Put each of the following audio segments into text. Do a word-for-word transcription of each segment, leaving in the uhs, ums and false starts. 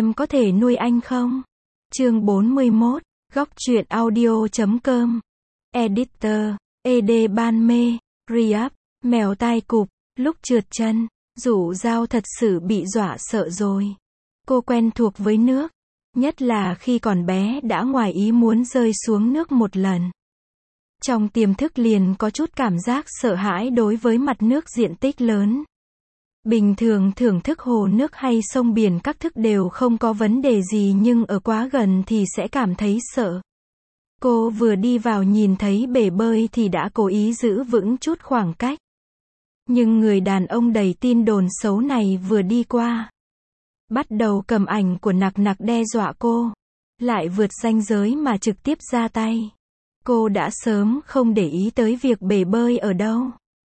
em có thể nuôi anh không? Chương bốn mươi mốt, góc truyện audio chấm com. Editor, ed Ban Mê, Re-up, mèo tai cụp, lúc trượt chân, Dụ Dao thật sự bị dọa sợ rồi. Cô quen thuộc với nước, nhất là khi còn bé đã ngoài ý muốn rơi xuống nước một lần. Trong tiềm thức liền có chút cảm giác sợ hãi đối với mặt nước diện tích lớn. Bình thường thưởng thức hồ nước hay sông biển các thức đều không có vấn đề gì, nhưng ở quá gần thì sẽ cảm thấy sợ. Cô vừa đi vào nhìn thấy bể bơi thì đã cố ý giữ vững chút khoảng cách. Nhưng người đàn ông đầy tin đồn xấu này vừa đi qua, bắt đầu cầm ảnh của Nặc Nặc đe dọa cô, lại vượt ranh giới mà trực tiếp ra tay. Cô đã sớm không để ý tới việc bể bơi ở đâu,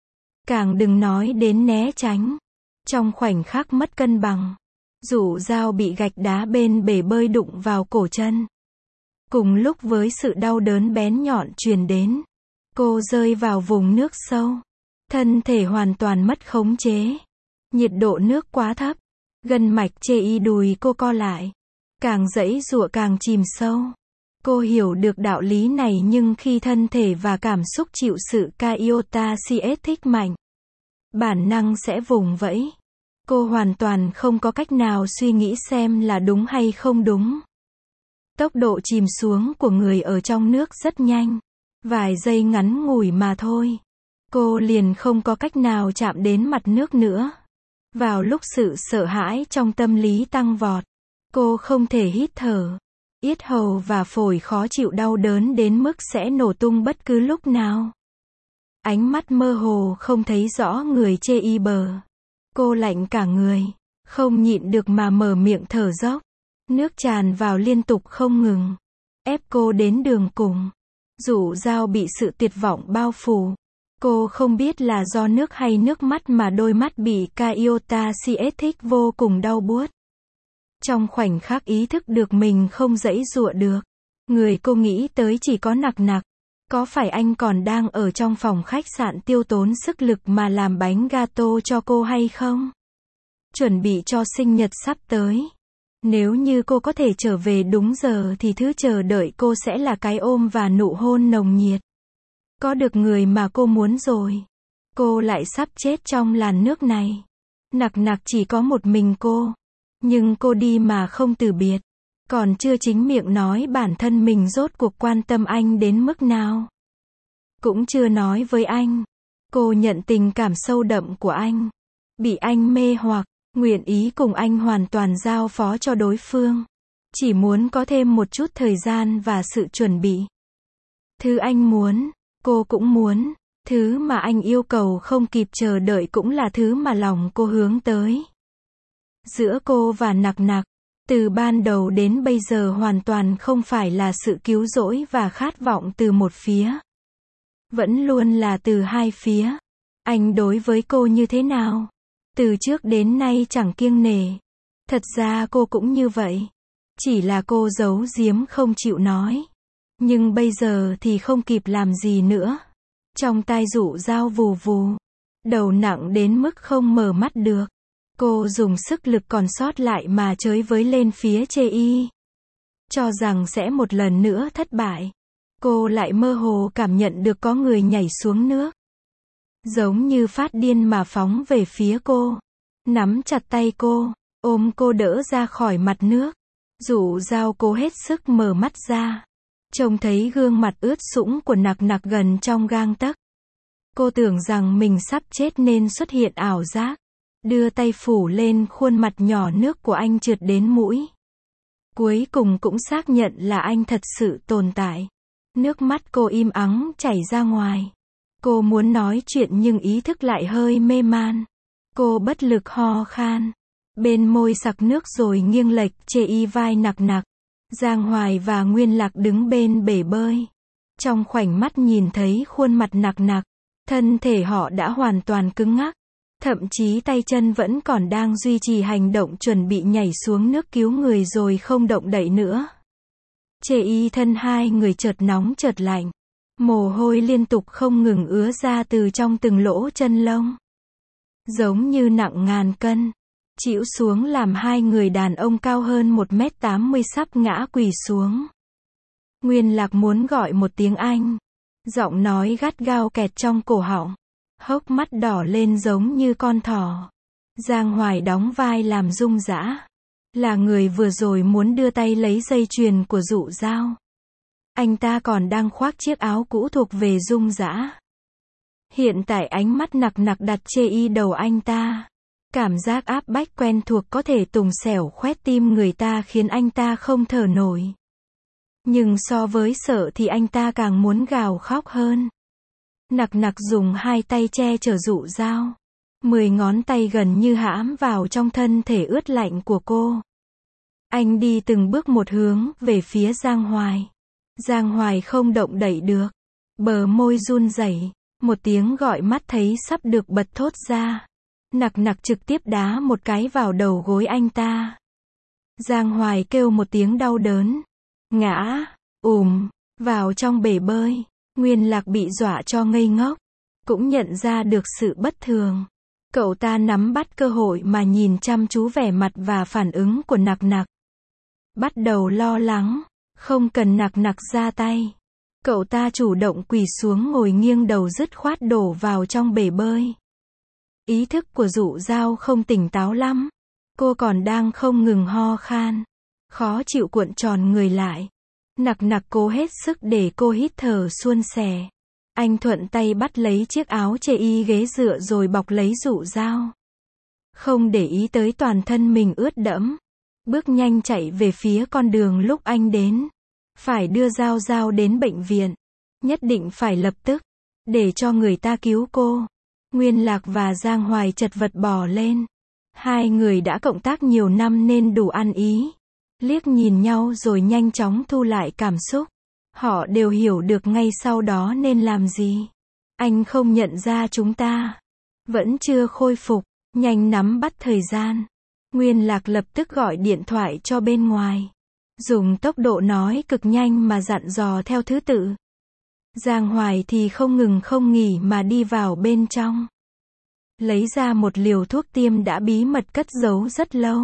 càng đừng nói đến né tránh. Trong khoảnh khắc mất cân bằng, Dụ Dao bị gạch đá bên bể bơi đụng vào cổ chân. Cùng lúc với sự đau đớn bén nhọn truyền đến, cô rơi vào vùng nước sâu. Thân thể hoàn toàn mất khống chế. Nhiệt độ nước quá thấp, gân mạch chê y đùi cô co lại. Càng giãy giụa càng chìm sâu. Cô hiểu được đạo lý này, nhưng khi thân thể và cảm xúc chịu sự Iota siết thích mạnh, bản năng sẽ vùng vẫy. Cô hoàn toàn không có cách nào suy nghĩ xem là đúng hay không đúng. Tốc độ chìm xuống của người ở trong nước rất nhanh. Vài giây ngắn ngủi mà thôi, cô liền không có cách nào chạm đến mặt nước nữa. Vào lúc sự sợ hãi trong tâm lý tăng vọt, cô không thể hít thở. Yết hầu và phổi khó chịu đau đớn đến mức sẽ nổ tung bất cứ lúc nào. Ánh mắt mơ hồ không thấy rõ người chê y bờ. Cô lạnh cả người, không nhịn được mà mở miệng thở dốc. Nước tràn vào liên tục không ngừng, ép cô đến đường cùng. Dụ Dao bị sự tuyệt vọng bao phủ. Cô không biết là do nước hay nước mắt mà đôi mắt bị Iota siết thích vô cùng đau buốt. Trong khoảnh khắc ý thức được mình không giãy giụa được, người cô nghĩ tới chỉ có Nặc Nặc. Có phải anh còn đang ở trong phòng khách sạn tiêu tốn sức lực mà làm bánh gato cho cô hay không? Chuẩn bị cho sinh nhật sắp tới. Nếu như cô có thể trở về đúng giờ thì thứ chờ đợi cô sẽ là cái ôm và nụ hôn nồng nhiệt. Có được người mà cô muốn rồi. Cô lại sắp chết trong làn nước này. Nặc Nặc chỉ có một mình cô. Nhưng cô đi mà không từ biệt. Còn chưa chính miệng nói bản thân mình rốt cuộc quan tâm anh đến mức nào. Cũng chưa nói với anh. Cô nhận tình cảm sâu đậm của anh. Bị anh mê hoặc, nguyện ý cùng anh hoàn toàn giao phó cho đối phương. Chỉ muốn có thêm một chút thời gian và sự chuẩn bị. Thứ anh muốn, cô cũng muốn. Thứ mà anh yêu cầu không kịp chờ đợi cũng là thứ mà lòng cô hướng tới. Giữa cô và Nặc Nặc, từ ban đầu đến bây giờ hoàn toàn không phải là sự cứu rỗi và khát vọng từ một phía. Vẫn luôn là từ hai phía. Anh đối với cô như thế nào? Từ trước đến nay chẳng kiêng nể. Thật ra cô cũng như vậy. Chỉ là cô giấu giếm không chịu nói. Nhưng bây giờ thì không kịp làm gì nữa. Trong tai Dụ Dao vù vù. Đầu nặng đến mức không mở mắt được. Cô dùng sức lực còn sót lại mà chới với lên phía chê y. Cho rằng sẽ một lần nữa thất bại. Cô lại mơ hồ cảm nhận được có người nhảy xuống nước. Giống như phát điên mà phóng về phía cô. Nắm chặt tay cô, ôm cô đỡ ra khỏi mặt nước. Dụ Dao cố hết sức mở mắt ra. Trông thấy gương mặt ướt sũng của Nặc Nặc gần trong gang tấc. Cô tưởng rằng mình sắp chết nên xuất hiện ảo giác. Đưa tay phủ lên khuôn mặt nhỏ nước của anh trượt đến mũi. Cuối cùng cũng xác nhận là anh thật sự tồn tại. Nước mắt cô im ắng chảy ra ngoài. Cô muốn nói chuyện nhưng ý thức lại hơi mê man. Cô bất lực ho khan. Bên môi sặc nước rồi nghiêng lệch chê y vai Nặc Nặc. Giang Hoài và Nguyên Lạc đứng bên bể bơi. Trong khoảnh mắt nhìn thấy khuôn mặt Nặc Nặc, thân thể họ đã hoàn toàn cứng ngắc. Thậm chí tay chân vẫn còn đang duy trì hành động chuẩn bị nhảy xuống nước cứu người rồi không động đậy nữa. Chê y thân hai người chợt nóng chợt lạnh. Mồ hôi liên tục không ngừng ứa ra từ trong từng lỗ chân lông. Giống như nặng ngàn cân. chĩu xuống làm hai người đàn ông cao hơn một mét tám mươi sắp ngã quỳ xuống. Nguyên Lạc muốn gọi một tiếng Anh. Giọng nói gắt gao kẹt trong cổ họng. Hốc mắt đỏ lên giống như con thỏ. Giang Hoài đóng vai làm Dung Dã. Là người vừa rồi muốn đưa tay lấy dây chuyền của Dụ Dao. Anh ta còn đang khoác chiếc áo cũ thuộc về Dung Dã. Hiện tại ánh mắt nặc nặc đặt chê y đầu anh ta. Cảm giác áp bách quen thuộc có thể tùng xẻo khoét tim người ta khiến anh ta không thở nổi. Nhưng so với sợ thì anh ta càng muốn gào khóc hơn. Nặc nặc dùng hai tay che chở Dụ Dao. Mười ngón tay gần như hãm vào trong thân thể ướt lạnh của cô. Anh đi từng bước một hướng về phía Giang Hoài. Giang Hoài không động đậy được. Bờ môi run rẩy. Một tiếng gọi mắt thấy sắp được bật thốt ra. Nặc nặc trực tiếp đá một cái vào đầu gối anh ta. Giang Hoài kêu một tiếng đau đớn. Ngã, ùm, vào trong bể bơi. Nguyên Lạc bị dọa cho ngây ngốc. Cũng nhận ra được sự bất thường. Cậu ta nắm bắt cơ hội mà nhìn chăm chú vẻ mặt và phản ứng của nặc nặc. Bắt đầu lo lắng. Không cần nặc nặc ra tay. Cậu ta chủ động quỳ xuống ngồi nghiêng đầu dứt khoát đổ vào trong bể bơi. Ý thức của Dụ Dao không tỉnh táo lắm. Cô còn đang không ngừng ho khan. Khó chịu cuộn tròn người lại. Nặc nặc cố hết sức để cô hít thở suôn sẻ. Anh thuận tay bắt lấy chiếc áo chê y ghế dựa rồi bọc lấy Dụ Dao. Không để ý tới toàn thân mình ướt đẫm. Bước nhanh chạy về phía con đường lúc anh đến. Phải đưa Dao Dao đến bệnh viện. Nhất định phải lập tức. Để cho người ta cứu cô. Nguyên Lạc và Giang Hoài chật vật bò lên. Hai người đã cộng tác nhiều năm nên đủ ăn ý. Liếc nhìn nhau rồi nhanh chóng thu lại cảm xúc. Họ đều hiểu được ngay sau đó nên làm gì. Anh không nhận ra chúng ta. Vẫn chưa khôi phục. Nhanh nắm bắt thời gian. Nguyên Lạc lập tức gọi điện thoại cho bên ngoài. Dùng tốc độ nói cực nhanh mà dặn dò theo thứ tự. Giang Hoài thì không ngừng không nghỉ mà đi vào bên trong. Lấy ra một liều thuốc tiêm đã bí mật cất giấu rất lâu.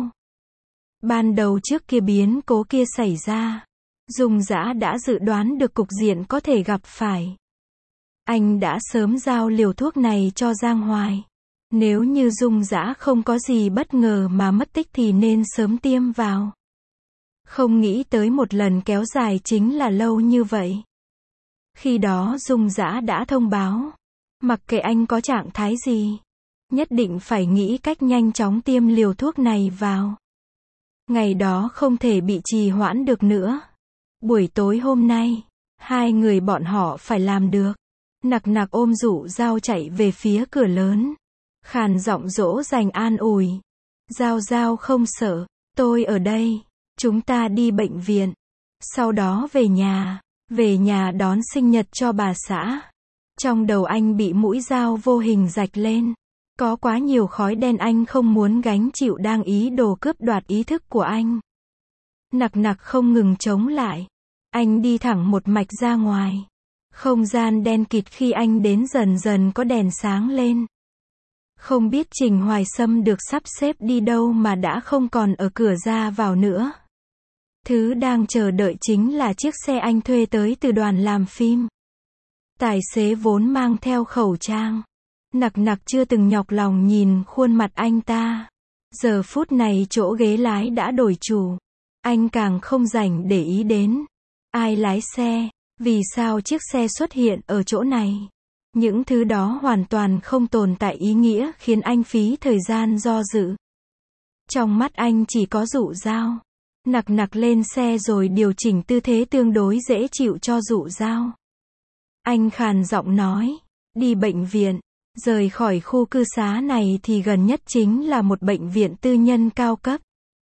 Ban đầu trước kia biến cố kia xảy ra, Dung Dã đã dự đoán được cục diện có thể gặp phải. Anh đã sớm giao liều thuốc này cho Giang Hoài. Nếu như Dung Dã không có gì bất ngờ mà mất tích thì nên sớm tiêm vào. Không nghĩ tới một lần kéo dài chính là lâu như vậy. Khi đó Dung Dã đã thông báo. Mặc kệ anh có trạng thái gì. Nhất định phải nghĩ cách nhanh chóng tiêm liều thuốc này vào. Ngày đó không thể bị trì hoãn được nữa. Buổi tối hôm nay, hai người bọn họ phải làm được. Nặc nặc ôm Dụ Dao chạy về phía cửa lớn. Khàn giọng dỗ dành an ủi. Dao Dao không sợ, tôi ở đây. Chúng ta đi bệnh viện. Sau đó về nhà. Về nhà đón sinh nhật cho bà xã. Trong đầu anh bị mũi dao vô hình rạch lên. Có quá nhiều khói đen anh không muốn gánh chịu đang ý đồ cướp đoạt ý thức của anh. Nặc nặc không ngừng chống lại. Anh đi thẳng một mạch ra ngoài. Không gian đen kịt khi anh đến dần dần có đèn sáng lên. Không biết Trình Hoài Sâm được sắp xếp đi đâu mà đã không còn ở cửa ra vào nữa. Thứ đang chờ đợi chính là chiếc xe anh thuê tới từ đoàn làm phim. Tài xế vốn mang theo khẩu trang. Nặc nặc chưa từng nhọc lòng nhìn khuôn mặt anh ta. Giờ phút này chỗ ghế lái đã đổi chủ. Anh càng không rảnh để ý đến. Ai lái xe? Vì sao chiếc xe xuất hiện ở chỗ này? Những thứ đó hoàn toàn không tồn tại ý nghĩa khiến anh phí thời gian do dự. Trong mắt anh chỉ có Dụ Dao. Nặc nặc lên xe rồi điều chỉnh tư thế tương đối dễ chịu cho Dụ Dao. Anh khàn giọng nói. Đi bệnh viện. Rời khỏi khu cư xá này thì gần nhất chính là một bệnh viện tư nhân cao cấp.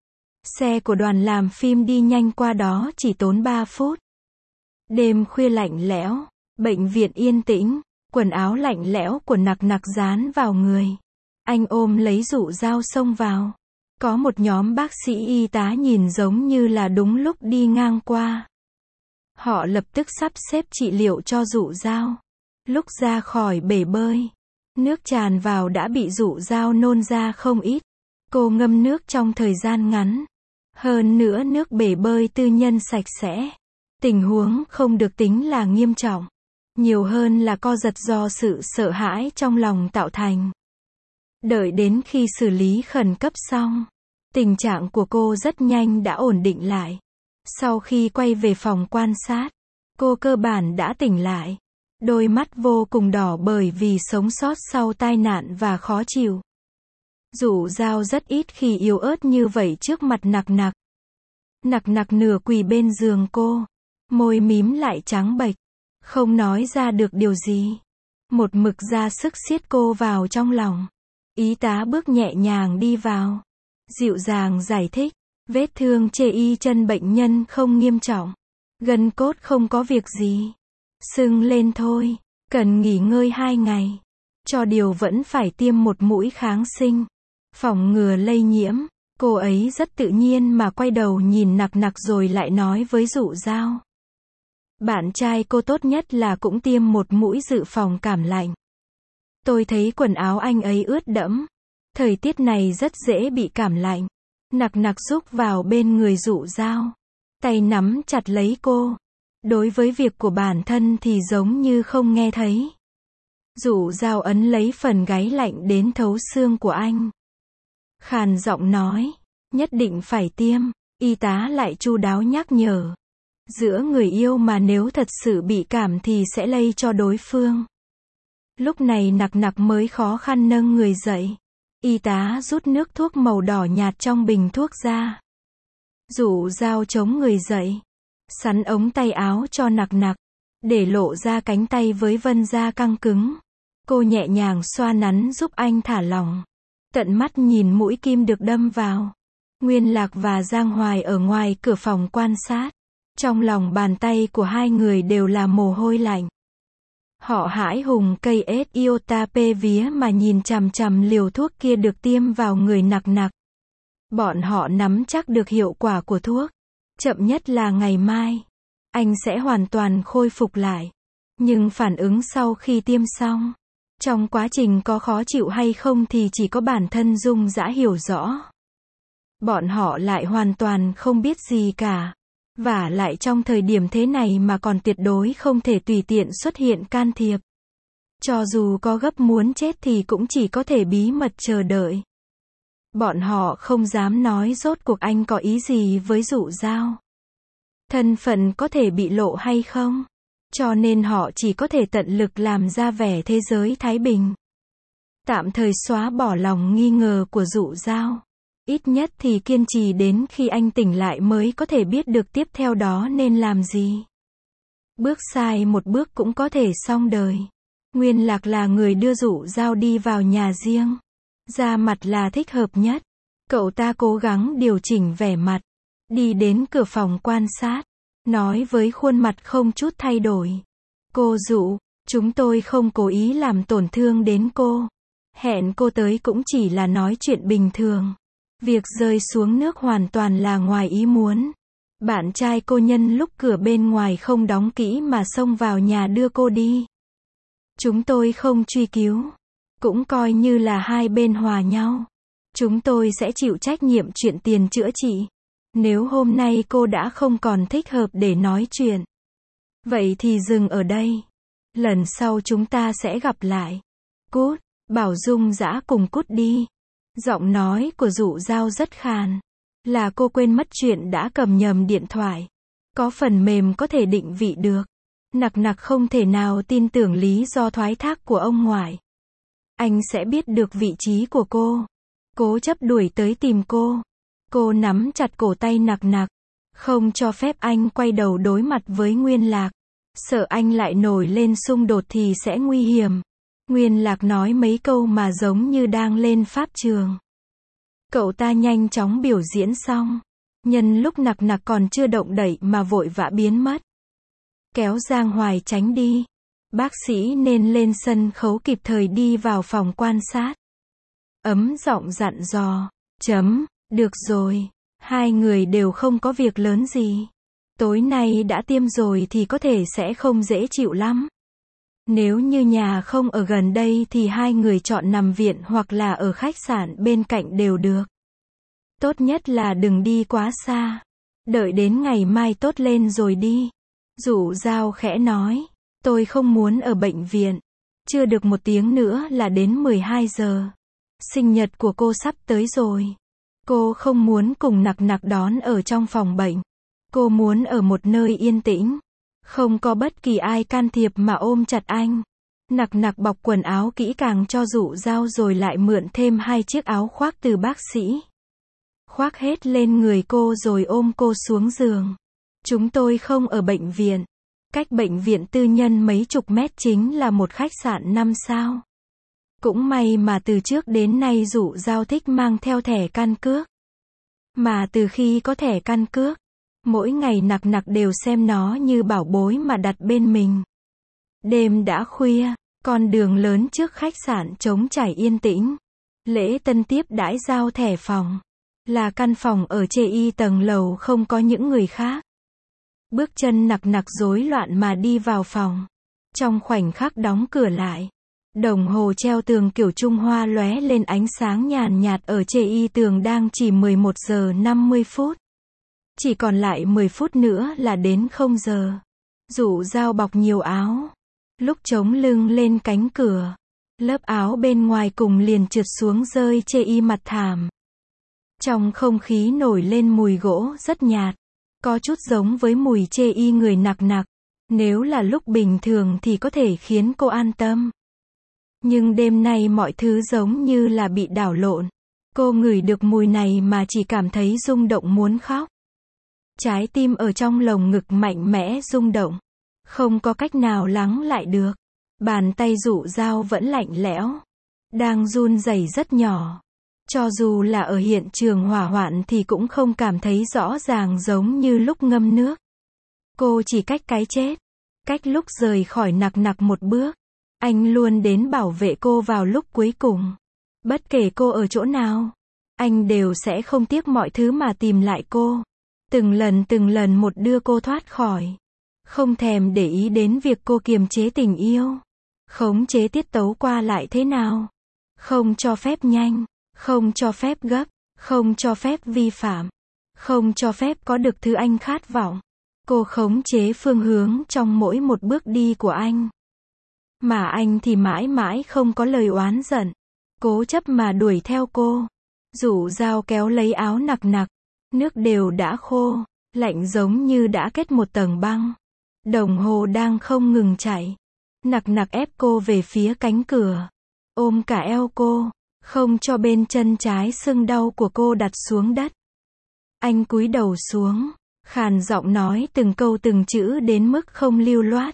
Xe của đoàn làm phim đi nhanh qua đó chỉ tốn ba phút. Đêm khuya lạnh lẽo, bệnh viện yên tĩnh, quần áo lạnh lẽo của nặc nặc dán vào người. Anh ôm lấy Dụ Dao xông vào. Có một nhóm bác sĩ y tá nhìn giống như là đúng lúc đi ngang qua. Họ lập tức sắp xếp trị liệu cho Dụ Dao. Lúc ra khỏi bể bơi, nước tràn vào đã bị Dụ Dao nôn ra không ít. Cô ngâm nước trong thời gian ngắn. Hơn nữa nước bể bơi tư nhân sạch sẽ. Tình huống không được tính là nghiêm trọng. Nhiều hơn là co giật do sự sợ hãi trong lòng tạo thành. Đợi đến khi xử lý khẩn cấp xong, tình trạng của cô rất nhanh đã ổn định lại. Sau khi quay về phòng quan sát, cô cơ bản đã tỉnh lại. Đôi mắt vô cùng đỏ bởi vì sống sót sau tai nạn và khó chịu. Dụ Dao rất ít khi yếu ớt như vậy trước mặt Nặc Nặc. Nặc Nặc nửa quỳ bên giường cô, môi mím lại trắng bệch, không nói ra được điều gì. Một mực ra sức siết cô vào trong lòng. Y tá bước nhẹ nhàng đi vào, dịu dàng giải thích, vết thương chê y chân bệnh nhân không nghiêm trọng, gân cốt không có việc gì, sưng lên thôi, cần nghỉ ngơi hai ngày. Cho điều vẫn phải tiêm một mũi kháng sinh, phòng ngừa lây nhiễm. Cô ấy rất tự nhiên mà quay đầu nhìn Nặc Nặc rồi lại nói với Dụ Dao. Bạn trai cô tốt nhất là cũng tiêm một mũi dự phòng cảm lạnh. Tôi thấy quần áo anh ấy ướt đẫm. Thời tiết này rất dễ bị cảm lạnh. Nặc Nặc rúc vào bên người Dụ Dao. Tay nắm chặt lấy cô. Đối với việc của bản thân thì giống như không nghe thấy. Dụ Dao ấn lấy phần gáy lạnh đến thấu xương của anh. Khàn giọng nói, nhất định phải tiêm. Y tá lại chu đáo nhắc nhở. Giữa người yêu mà nếu thật sự bị cảm thì sẽ lây cho đối phương. Lúc này Nặc Nặc mới khó khăn nâng người dậy. Y tá rút nước thuốc màu đỏ nhạt trong bình thuốc ra. Dụ Dao chống người dậy, sắn ống tay áo cho Nặc Nặc, để lộ ra cánh tay với vân da căng cứng. Cô nhẹ nhàng xoa nắn giúp anh thả lỏng. Tận mắt nhìn mũi kim được đâm vào. Nguyên Lạc và Giang Hoài ở ngoài cửa phòng quan sát. Trong lòng bàn tay của hai người đều là mồ hôi lạnh. Họ hãi hùng cây ết iota p vía mà nhìn chằm chằm liều thuốc kia được tiêm vào người Nặc Nặc. Bọn họ nắm chắc được hiệu quả của thuốc. Chậm nhất là ngày mai, anh sẽ hoàn toàn khôi phục lại. Nhưng phản ứng sau khi tiêm xong, trong quá trình có khó chịu hay không thì chỉ có bản thân Dung Dã hiểu rõ. Bọn họ lại hoàn toàn không biết gì cả. Và lại trong thời điểm thế này mà còn tuyệt đối không thể tùy tiện xuất hiện can thiệp. Cho dù có gấp muốn chết thì cũng chỉ có thể bí mật chờ đợi. Bọn họ không dám nói rốt cuộc anh có ý gì với Dụ Dao. Thân phận có thể bị lộ hay không? Cho nên họ chỉ có thể tận lực làm ra vẻ thế giới thái bình. Tạm thời xóa bỏ lòng nghi ngờ của Dụ Dao. Ít nhất thì kiên trì đến khi anh tỉnh lại mới có thể biết được tiếp theo đó nên làm gì. Bước sai một bước cũng có thể xong đời. Nguyên Lạc là người đưa Dụ Dao đi vào nhà riêng. Da mặt là thích hợp nhất. Cậu ta cố gắng điều chỉnh vẻ mặt. Đi đến cửa phòng quan sát. Nói với khuôn mặt không chút thay đổi. Cô Dụ, chúng tôi không cố ý làm tổn thương đến cô. Hẹn cô tới cũng chỉ là nói chuyện bình thường. Việc rơi xuống nước hoàn toàn là ngoài ý muốn. Bạn trai cô nhân lúc cửa bên ngoài không đóng kỹ mà xông vào nhà đưa cô đi. Chúng tôi không truy cứu. Cũng coi như là hai bên hòa nhau. Chúng tôi sẽ chịu trách nhiệm chuyện tiền chữa trị. Nếu hôm nay cô đã không còn thích hợp để nói chuyện, vậy thì dừng ở đây. Lần sau chúng ta sẽ gặp lại. Cút, bảo Dung Dã cùng cút đi. Giọng nói của Dụ Dao rất khàn. Là cô quên mất chuyện đã cầm nhầm điện thoại. Có phần mềm có thể định vị được. Nặc Nặc không thể nào tin tưởng lý do thoái thác của ông ngoại. Anh sẽ biết được vị trí của cô. Cố chấp đuổi tới tìm cô. Cô nắm chặt cổ tay Nặc Nặc. Không cho phép anh quay đầu đối mặt với Nguyên Lạc. Sợ anh lại nổi lên xung đột thì sẽ nguy hiểm. Nguyên Lạc nói mấy câu mà giống như đang lên pháp trường. Cậu ta nhanh chóng biểu diễn xong. Nhân lúc Nặc Nặc còn chưa động đậy mà vội vã biến mất. Kéo Giang Hoài tránh đi. Bác sĩ nên lên sân khấu kịp thời đi vào phòng quan sát. Ấm giọng dặn dò. Chấm, được rồi. Hai người đều không có việc lớn gì. Tối nay đã tiêm rồi thì có thể sẽ không dễ chịu lắm. Nếu như nhà không ở gần đây thì hai người chọn nằm viện hoặc là ở khách sạn bên cạnh đều được. Tốt nhất là đừng đi quá xa. Đợi đến ngày mai tốt lên rồi đi. Dụ Dao khẽ nói. Tôi không muốn ở bệnh viện. Chưa được một tiếng nữa là đến mười hai giờ. Sinh nhật của cô sắp tới rồi. Cô không muốn cùng Nặc Nặc đón ở trong phòng bệnh. Cô muốn ở một nơi yên tĩnh. Không có bất kỳ ai can thiệp mà ôm chặt anh. Nặc Nặc bọc quần áo kỹ càng cho Dụ Dao rồi lại mượn thêm hai chiếc áo khoác từ bác sĩ. Khoác hết lên người cô rồi ôm cô xuống giường. Chúng tôi không ở bệnh viện. Cách bệnh viện tư nhân mấy chục mét chính là một khách sạn năm sao. Cũng may mà từ trước đến nay Dụ Dao thích mang theo thẻ căn cước. Mà từ khi có thẻ căn cước, mỗi ngày Nặc Nặc đều xem nó như bảo bối mà đặt bên mình. Đêm đã khuya, con đường lớn trước khách sạn trống trải yên tĩnh. Lễ tân tiếp đãi giao thẻ phòng. Là căn phòng ở chê y tầng lầu không có những người khác. Bước chân Nặc Nặc rối loạn mà đi vào phòng. Trong khoảnh khắc đóng cửa lại, đồng hồ treo tường kiểu Trung Hoa lóe lên ánh sáng nhàn nhạt ở chê y tường đang chỉ mười một giờ năm mươi phút. Chỉ còn lại mười phút nữa là đến không giờ. Dụ Dao bọc nhiều áo. Lúc chống lưng lên cánh cửa, lớp áo bên ngoài cùng liền trượt xuống rơi chê y mặt thảm. Trong không khí nổi lên mùi gỗ rất nhạt. Có chút giống với mùi chê y người Nặc Nặc. Nếu là lúc bình thường thì có thể khiến cô an tâm. Nhưng đêm nay mọi thứ giống như là bị đảo lộn. Cô ngửi được mùi này mà chỉ cảm thấy rung động muốn khóc. Trái tim ở trong lồng ngực mạnh mẽ rung động. Không có cách nào lắng lại được. Bàn tay Dụ Dao vẫn lạnh lẽo. Đang run rẩy rất nhỏ. Cho dù là ở hiện trường hỏa hoạn thì cũng không cảm thấy rõ ràng giống như lúc ngâm nước. Cô chỉ cách cái chết. Cách lúc rời khỏi Nặc Nặc một bước. Anh luôn đến bảo vệ cô vào lúc cuối cùng. Bất kể cô ở chỗ nào, anh đều sẽ không tiếc mọi thứ mà tìm lại cô. Từng lần từng lần một đưa cô thoát khỏi. Không thèm để ý đến việc cô kiềm chế tình yêu. Khống chế tiết tấu qua lại thế nào. Không cho phép nhanh. Không cho phép gấp. Không cho phép vi phạm. Không cho phép có được thứ anh khát vọng. Cô khống chế phương hướng trong mỗi một bước đi của anh. Mà anh thì mãi mãi không có lời oán giận. Cố chấp mà đuổi theo cô. Dụ Dao kéo lấy áo Nặc Nặc. Nước đều đã khô. Lạnh giống như đã kết một tầng băng. Đồng hồ đang không ngừng chạy. Nặc Nặc ép cô về phía cánh cửa. Ôm cả eo cô. Không cho bên chân trái sưng đau của cô đặt xuống đất. Anh cúi đầu xuống. Khàn giọng nói từng câu từng chữ đến mức không lưu loát.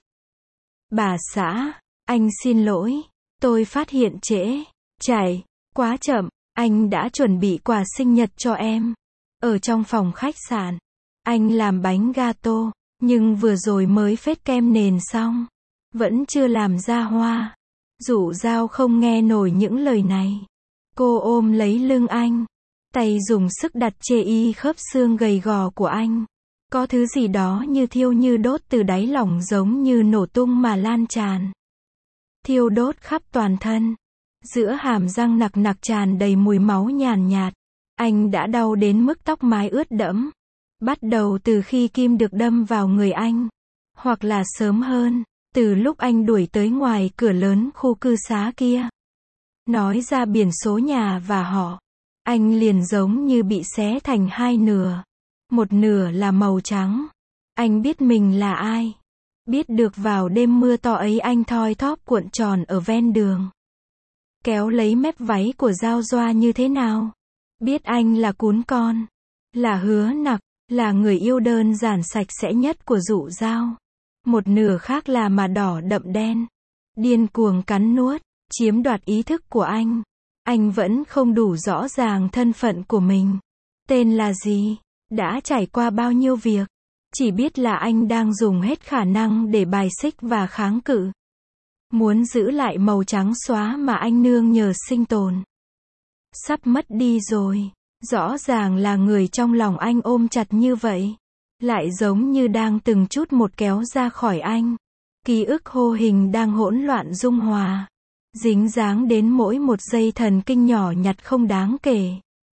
Bà xã, anh xin lỗi. Tôi phát hiện trễ. Chạy. Quá chậm. Anh đã chuẩn bị quà sinh nhật cho em. Ở trong phòng khách sạn. Anh làm bánh gato. Nhưng vừa rồi mới phết kem nền xong. Vẫn chưa làm ra hoa. Dụ Dao không nghe nổi những lời này. Cô ôm lấy lưng anh. Tay dùng sức đặt chê y khớp xương gầy gò của anh. Có thứ gì đó như thiêu như đốt từ đáy lòng giống như nổ tung mà lan tràn. Thiêu đốt khắp toàn thân. Giữa hàm răng Nặc Nặc tràn đầy mùi máu nhàn nhạt. Anh đã đau đến mức tóc mái ướt đẫm. Bắt đầu từ khi kim được đâm vào người anh. Hoặc là sớm hơn, từ lúc anh đuổi tới ngoài cửa lớn khu cư xá kia. Nói ra biển số nhà và họ. Anh liền giống như bị xé thành hai nửa. Một nửa là màu trắng. Anh biết mình là ai. Biết được vào đêm mưa to ấy anh thoi thóp cuộn tròn ở ven đường. Kéo lấy mép váy của Giao Doa như thế nào. Biết anh là cún con. Là Hứa Nặc. Là người yêu đơn giản sạch sẽ nhất của Dụ Dao. Một nửa khác là mà đỏ đậm đen. Điên cuồng cắn nuốt. Chiếm đoạt ý thức của anh. Anh vẫn không đủ rõ ràng thân phận của mình. Tên là gì? Đã trải qua bao nhiêu việc. Chỉ biết là anh đang dùng hết khả năng để bài xích và kháng cự. Muốn giữ lại màu trắng xóa mà anh nương nhờ sinh tồn. Sắp mất đi rồi. Rõ ràng là người trong lòng anh ôm chặt như vậy. Lại giống như đang từng chút một kéo ra khỏi anh. Ký ức hô hình đang hỗn loạn dung hòa. Dính dáng đến mỗi một dây thần kinh nhỏ nhặt không đáng kể.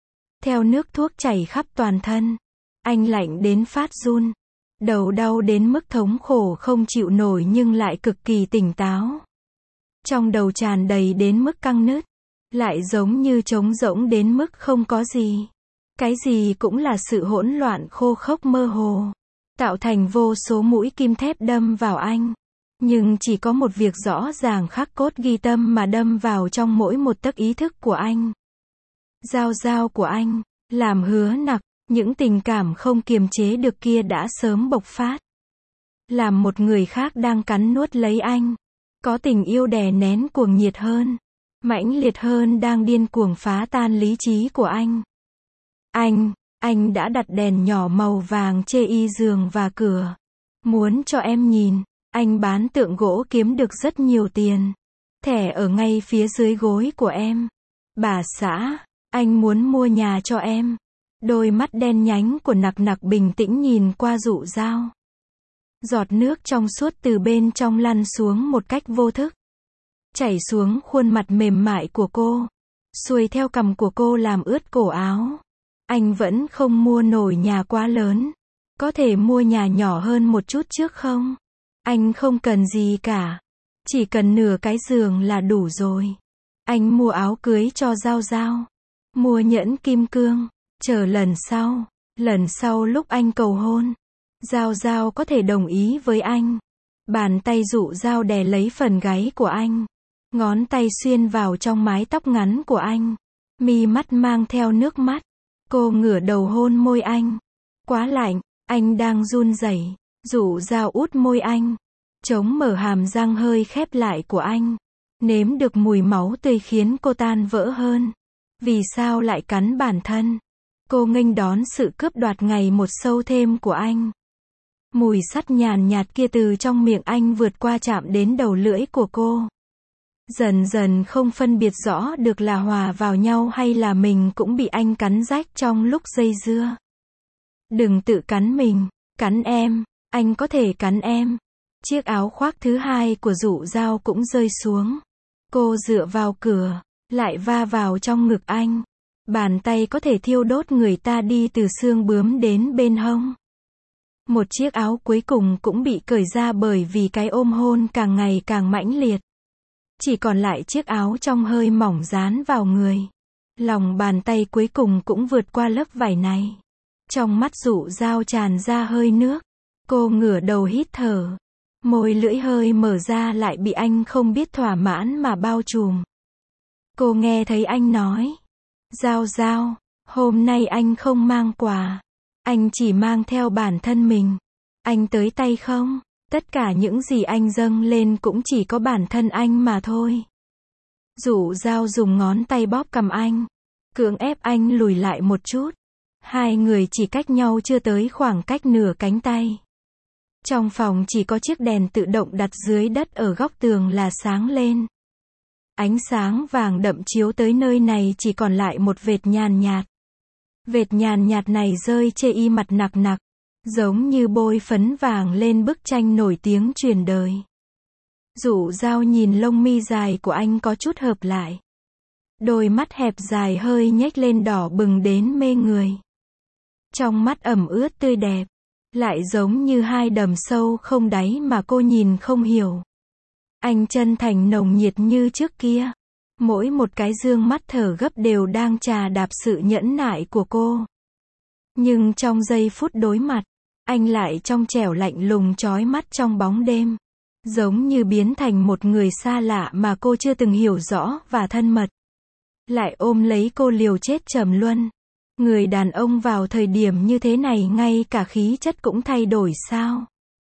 theo nước thuốc chảy khắp toàn thân. Anh lạnh đến phát run. Đầu đau đến mức thống khổ không chịu nổi nhưng lại cực kỳ tỉnh táo. Trong đầu tràn đầy đến mức căng nứt. Lại giống như trống rỗng đến mức không có gì. Cái gì cũng là sự hỗn loạn khô khốc mơ hồ. Tạo thành vô số mũi kim thép đâm vào anh. Nhưng chỉ có một việc rõ ràng khắc cốt ghi tâm mà đâm vào trong mỗi một tấc ý thức của anh. Dao dao của anh, làm hứa nặc, những tình cảm không kiềm chế được kia đã sớm bộc phát. Làm một người khác đang cắn nuốt lấy anh. Có tình yêu đè nén cuồng nhiệt hơn. Mãnh liệt hơn đang điên cuồng phá tan lý trí của anh. Anh, anh đã đặt đèn nhỏ màu vàng chê y giường và cửa. Muốn cho em nhìn, anh bán tượng gỗ kiếm được rất nhiều tiền. Thẻ ở ngay phía dưới gối của em. Bà xã, anh muốn mua nhà cho em. Đôi mắt đen nhánh của nặc nặc bình tĩnh nhìn qua Dụ Dao. Giọt nước trong suốt từ bên trong lăn xuống một cách vô thức. Chảy xuống khuôn mặt mềm mại của cô. Xuôi theo cằm của cô làm ướt cổ áo. Anh vẫn không mua nổi nhà quá lớn. Có thể mua nhà nhỏ hơn một chút trước không? Anh không cần gì cả. Chỉ cần nửa cái giường là đủ rồi. Anh mua áo cưới cho Giao Giao. Mua nhẫn kim cương. Chờ lần sau. Lần sau lúc anh cầu hôn. Giao Giao có thể đồng ý với anh. Bàn tay Dụ Dao đè lấy phần gáy của anh. Ngón tay xuyên vào trong mái tóc ngắn của anh. Mi mắt mang theo nước mắt. Cô ngửa đầu hôn môi anh. Quá lạnh, anh đang run rẩy. Dụ Dao út môi anh. Chống mở hàm răng hơi khép lại của anh. Nếm được mùi máu tươi khiến cô tan vỡ hơn. Vì sao lại cắn bản thân? Cô nghênh đón sự cướp đoạt ngày một sâu thêm của anh. Mùi sắt nhàn nhạt kia từ trong miệng anh vượt qua chạm đến đầu lưỡi của cô. Dần dần không phân biệt rõ được là hòa vào nhau hay là mình cũng bị anh cắn rách trong lúc dây dưa. Đừng tự cắn mình, cắn em, anh có thể cắn em. Chiếc áo khoác thứ hai của Dụ Dao cũng rơi xuống. Cô dựa vào cửa, lại va vào trong ngực anh. Bàn tay có thể thiêu đốt người ta đi từ xương bướm đến bên hông. Một chiếc áo cuối cùng cũng bị cởi ra bởi vì cái ôm hôn càng ngày càng mãnh liệt. Chỉ còn lại chiếc áo trong hơi mỏng dán vào người. Lòng bàn tay cuối cùng cũng vượt qua lớp vải này. Trong mắt Dụ Dao tràn ra hơi nước. Cô ngửa đầu hít thở. Môi lưỡi hơi mở ra lại bị anh không biết thỏa mãn mà bao trùm. Cô nghe thấy anh nói. Dao Dao, hôm nay anh không mang quà. Anh chỉ mang theo bản thân mình. Anh tới tay không? Tất cả những gì anh dâng lên cũng chỉ có bản thân anh mà thôi. Dụ Dao dùng ngón tay bóp cằm anh. Cưỡng ép anh lùi lại một chút. Hai người chỉ cách nhau chưa tới khoảng cách nửa cánh tay. Trong phòng chỉ có chiếc đèn tự động đặt dưới đất ở góc tường là sáng lên. Ánh sáng vàng đậm chiếu tới nơi này chỉ còn lại một vệt nhàn nhạt. Vệt nhàn nhạt này rơi chê y mặt nặc nặc. Giống như bôi phấn vàng lên bức tranh nổi tiếng truyền đời. Dụ Dao nhìn lông mi dài của anh có chút hợp lại. Đôi mắt hẹp dài hơi nhếch lên đỏ bừng đến mê người. Trong mắt ẩm ướt tươi đẹp. Lại giống như hai đầm sâu không đáy mà cô nhìn không hiểu. Anh chân thành nồng nhiệt như trước kia. Mỗi một cái dương mắt thở gấp đều đang trà đạp sự nhẫn nại của cô. Nhưng trong giây phút đối mặt, anh lại trong trẻo lạnh lùng chói mắt trong bóng đêm. Giống như biến thành một người xa lạ mà cô chưa từng hiểu rõ và thân mật. Lại ôm lấy cô liều chết trầm luân. Người đàn ông vào thời điểm như thế này ngay cả khí chất cũng thay đổi sao?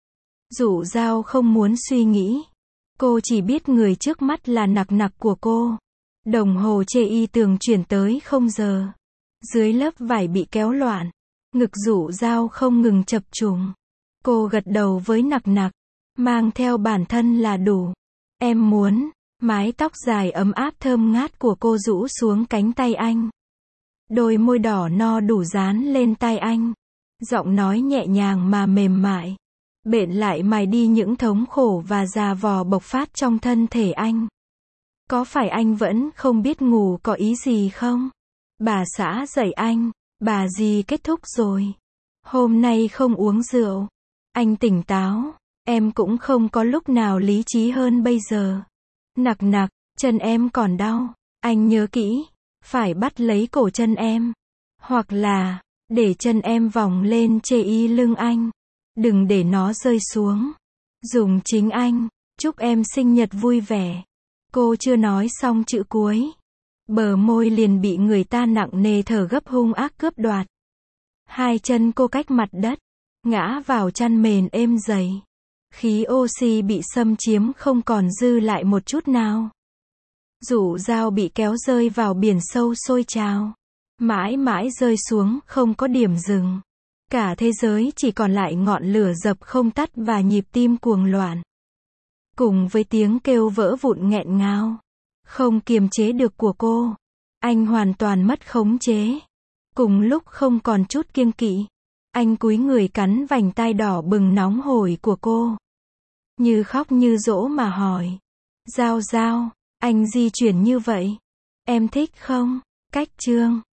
Dụ Dao không muốn suy nghĩ. Cô chỉ biết người trước mắt là nặc nặc của cô. Đồng hồ chê y tường chuyển tới không giờ. Dưới lớp vải bị kéo loạn. Ngực Dụ Dao không ngừng chập trùng. Cô gật đầu với nặc nặc. Mang theo bản thân là đủ. Em muốn. Mái tóc dài ấm áp thơm ngát của cô rũ xuống cánh tay anh. Đôi môi đỏ no đủ dán lên tai anh. Giọng nói nhẹ nhàng mà mềm mại. Bện lại mài đi những thống khổ và già vò bộc phát trong thân thể anh. Có phải anh vẫn không biết ngủ có ý gì không? Bà xã dạy anh, bà dì kết thúc rồi. Hôm nay không uống rượu. Anh tỉnh táo, em cũng không có lúc nào lý trí hơn bây giờ. Nặc nặc, chân em còn đau. Anh nhớ kỹ, phải bắt lấy cổ chân em. Hoặc là, để chân em vòng lên chê y lưng anh. Đừng để nó rơi xuống. Dùng chính anh, chúc em sinh nhật vui vẻ. Cô chưa nói xong chữ cuối. Bờ môi liền bị người ta nặng nề thở gấp hung ác cướp đoạt. Hai chân cô cách mặt đất, ngã vào chăn mền êm dày. Khí oxy bị xâm chiếm không còn dư lại một chút nào. Rủ dao bị kéo rơi vào biển sâu sôi trào. Mãi mãi rơi xuống không có điểm dừng. Cả thế giới chỉ còn lại ngọn lửa dập không tắt và nhịp tim cuồng loạn. Cùng với tiếng kêu vỡ vụn nghẹn ngào, không kiềm chế được của cô. Anh hoàn toàn mất khống chế. Cùng lúc không còn chút kiêng kỵ. Anh cúi người cắn vành tai đỏ bừng nóng hổi của cô. Như khóc như dỗ mà hỏi. Giao giao, anh di chuyển như vậy. Em thích không? Cách chương